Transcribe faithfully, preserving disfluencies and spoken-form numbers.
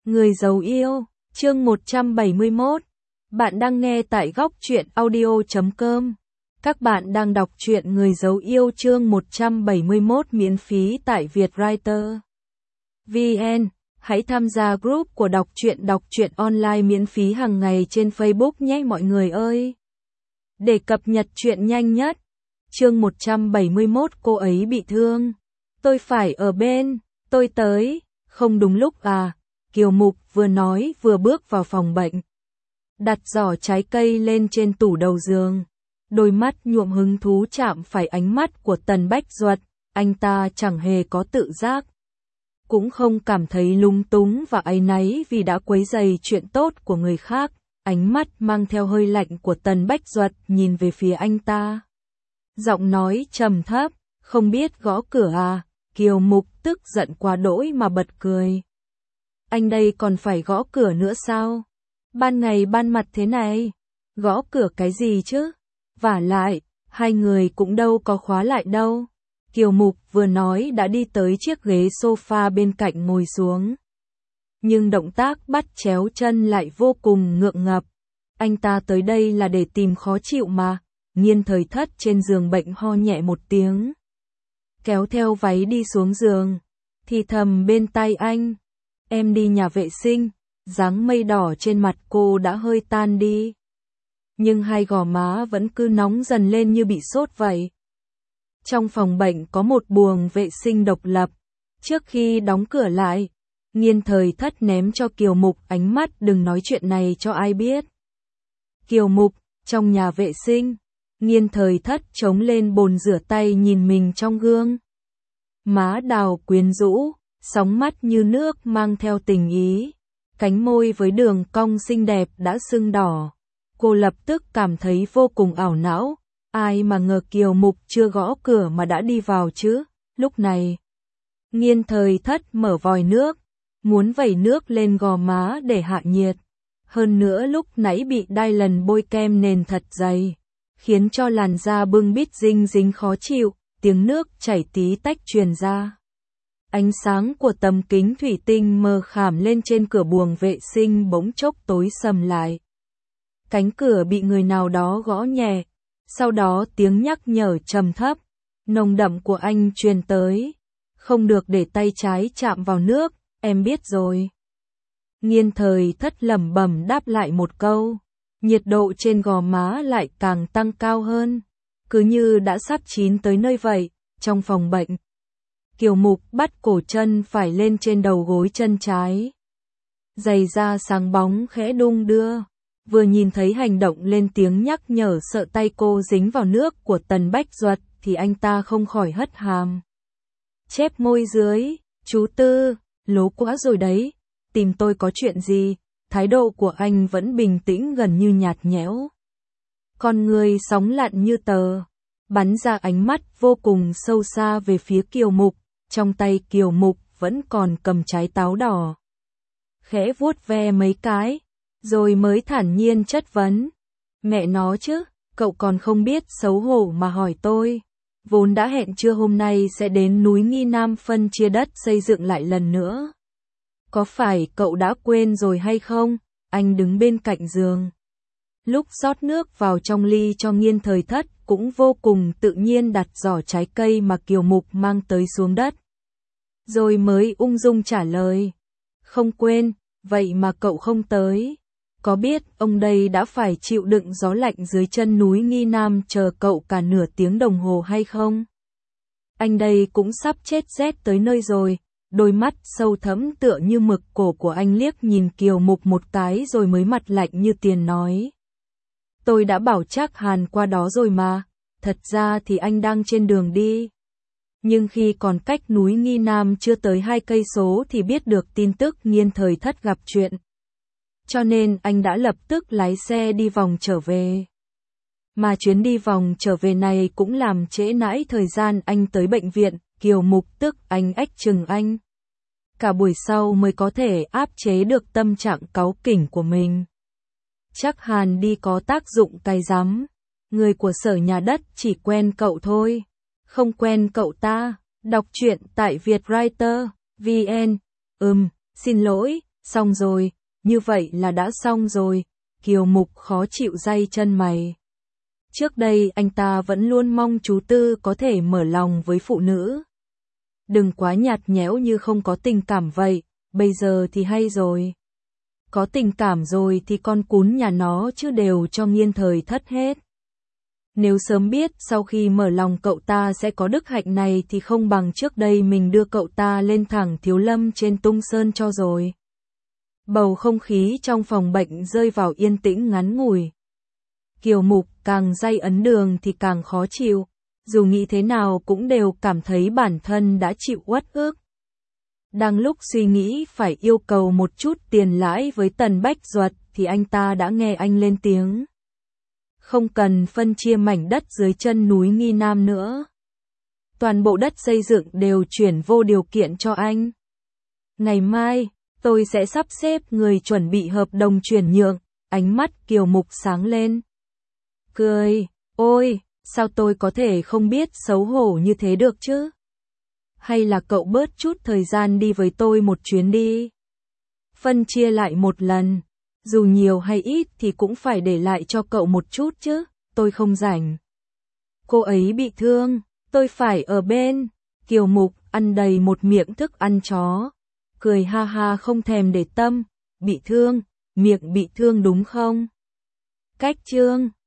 Người giấu yêu, chương một trăm bảy mươi mốt. Bạn đang nghe tại góc truyện audio chấm com. Các bạn đang đọc truyện Người giấu yêu chương một trăm bảy mươi mốt miễn phí tại Vietwriter chấm vn. Hãy tham gia group của đọc truyện đọc truyện online miễn phí hàng ngày trên Facebook nhé mọi người ơi. Để cập nhật truyện nhanh nhất. Chương một trăm bảy mươi mốt cô ấy bị thương. Tôi phải ở bên, tôi tới, không đúng lúc à. Kiều Mục vừa nói vừa bước vào phòng bệnh. Đặt giỏ trái cây lên trên tủ đầu giường. Đôi mắt nhuộm hứng thú chạm phải ánh mắt của Tần Bách Duật. Anh ta chẳng hề có tự giác. Cũng không cảm thấy lung túng và áy náy vì đã quấy rầy chuyện tốt của người khác. Ánh mắt mang theo hơi lạnh của Tần Bách Duật nhìn về phía anh ta. Giọng nói trầm thấp, không biết gõ cửa à. Kiều Mục tức giận quá đỗi mà bật cười. Anh đây còn phải gõ cửa nữa sao? Ban ngày ban mặt thế này, gõ cửa cái gì chứ? Vả lại, hai người cũng đâu có khóa lại đâu. Kiều Mục vừa nói đã đi tới chiếc ghế sofa bên cạnh ngồi xuống. Nhưng động tác bắt chéo chân lại vô cùng ngượng ngập. Anh ta tới đây là để tìm khó chịu mà. Nhiên Thời Thất trên giường bệnh ho nhẹ một tiếng. Kéo theo váy đi xuống giường. Thì thầm bên tai anh. Em đi nhà vệ sinh, dáng mây đỏ trên mặt cô đã hơi tan đi. Nhưng hai gò má vẫn cứ nóng dần lên như bị sốt vậy. Trong phòng bệnh có một buồng vệ sinh độc lập. Trước khi đóng cửa lại, Nhiên Thời Thất ném cho Kiều Mục ánh mắt đừng nói chuyện này cho ai biết. Kiều Mục, trong nhà vệ sinh, Nhiên Thời Thất chống lên bồn rửa tay nhìn mình trong gương. Má đào quyến rũ. Sóng mắt như nước mang theo tình ý, cánh môi với đường cong xinh đẹp đã sưng đỏ. Cô lập tức cảm thấy vô cùng ảo não, ai mà ngờ Kiều Mục chưa gõ cửa mà đã đi vào chứ. Lúc này, Nhiên Thời Thất mở vòi nước, muốn vẩy nước lên gò má để hạ nhiệt. Hơn nữa lúc nãy bị đai lần bôi kem nền thật dày, khiến cho làn da bưng bít dinh dính khó chịu, tiếng nước chảy tí tách truyền ra. Ánh sáng của tấm kính thủy tinh mờ khảm lên trên cửa buồng vệ sinh bỗng chốc tối sầm lại. Cánh cửa bị người nào đó gõ nhẹ, sau đó tiếng nhắc nhở trầm thấp, nồng đậm của anh truyền tới. Không được để tay trái chạm vào nước, em biết rồi. Nhiên Thời Thất lẩm bẩm đáp lại một câu, nhiệt độ trên gò má lại càng tăng cao hơn, cứ như đã sắp chín tới nơi vậy. Trong phòng bệnh, Kiều Mục bắt cổ chân phải lên trên đầu gối chân trái. Giày da sáng bóng khẽ đung đưa. Vừa nhìn thấy hành động lên tiếng nhắc nhở sợ tay cô dính vào nước của Tần Bách Duật thì anh ta không khỏi hất hàm. Chép môi dưới, chú Tư, lố quá rồi đấy, tìm tôi có chuyện gì? Thái độ của anh vẫn bình tĩnh gần như nhạt nhẽo. Con người sóng lặn như tờ, bắn ra ánh mắt vô cùng sâu xa về phía Kiều Mục. Trong tay Kiều Mục vẫn còn cầm trái táo đỏ. Khẽ vuốt ve mấy cái, rồi mới thản nhiên chất vấn. Mẹ nó chứ, cậu còn không biết xấu hổ mà hỏi tôi. Vốn đã hẹn trưa hôm nay sẽ đến núi Nghi Nam phân chia đất xây dựng lại lần nữa. Có phải cậu đã quên rồi hay không? Anh đứng bên cạnh giường. Lúc rót nước vào trong ly cho Nhiên Thời Thất cũng vô cùng tự nhiên đặt giỏ trái cây mà Kiều Mục mang tới xuống đất. Rồi mới ung dung trả lời. Không quên, vậy mà cậu không tới. Có biết ông đây đã phải chịu đựng gió lạnh dưới chân núi Nghi Nam chờ cậu cả nửa tiếng đồng hồ hay không? Anh đây cũng sắp chết rét tới nơi rồi. Đôi mắt sâu thẫm tựa như mực cổ của anh liếc nhìn Kiều Mục một cái rồi mới mặt lạnh như tiền nói. Tôi đã bảo Trác Hàn qua đó rồi mà, thật ra thì anh đang trên đường đi. Nhưng khi còn cách núi Nghi Nam chưa tới hai cây số thì biết được tin tức Nhiên Thời Thất gặp chuyện. Cho nên anh đã lập tức lái xe đi vòng trở về. Mà chuyến đi vòng trở về này cũng làm trễ nãi thời gian anh tới bệnh viện. Kiều Mục tức anh ách chừng anh. Cả buổi sau mới có thể áp chế được tâm trạng cáu kỉnh của mình. Trác Hàn đi có tác dụng cái rắm. Người của sở nhà đất chỉ quen cậu thôi, không quen cậu ta. Đọc truyện tại Vietwriter chấm vn. Ừm, xin lỗi, Xong rồi, như vậy là đã xong rồi, Kiều Mục khó chịu day chân mày. Trước đây anh ta vẫn luôn mong chú Tư có thể mở lòng với phụ nữ. Đừng quá nhạt nhẽo như không có tình cảm vậy, bây giờ thì hay rồi. Có tình cảm rồi thì con cún nhà nó chứ đều cho nghiên thời thất hết. Nếu sớm biết sau khi mở lòng cậu ta sẽ có đức hạnh này thì không bằng trước đây mình đưa cậu ta lên thẳng Thiếu Lâm trên Tung Sơn cho rồi. Bầu không khí trong phòng bệnh rơi vào yên tĩnh ngắn ngủi. Kiều Mục càng day ấn đường thì càng khó chịu, dù nghĩ thế nào cũng đều cảm thấy bản thân đã chịu uất ức. Đang lúc suy nghĩ phải yêu cầu một chút tiền lãi với Tần Bách Duật thì anh ta đã nghe anh lên tiếng. Không cần phân chia mảnh đất dưới chân núi Nghi Nam nữa. Toàn bộ đất xây dựng đều chuyển vô điều kiện cho anh. Ngày mai, tôi sẽ sắp xếp người chuẩn bị hợp đồng chuyển nhượng, ánh mắt Kiều Mục sáng lên. Cười, ôi, sao tôi có thể không biết xấu hổ như thế được chứ? Hay là cậu bớt chút thời gian đi với tôi một chuyến đi? Phân chia lại một lần, dù nhiều hay ít thì cũng phải để lại cho cậu một chút chứ, tôi không rảnh. Cô ấy bị thương, tôi phải ở bên. Kiều Mục ăn đầy một miệng thức ăn chó, cười ha ha không thèm để tâm, bị thương, miệng bị thương đúng không? Cách chương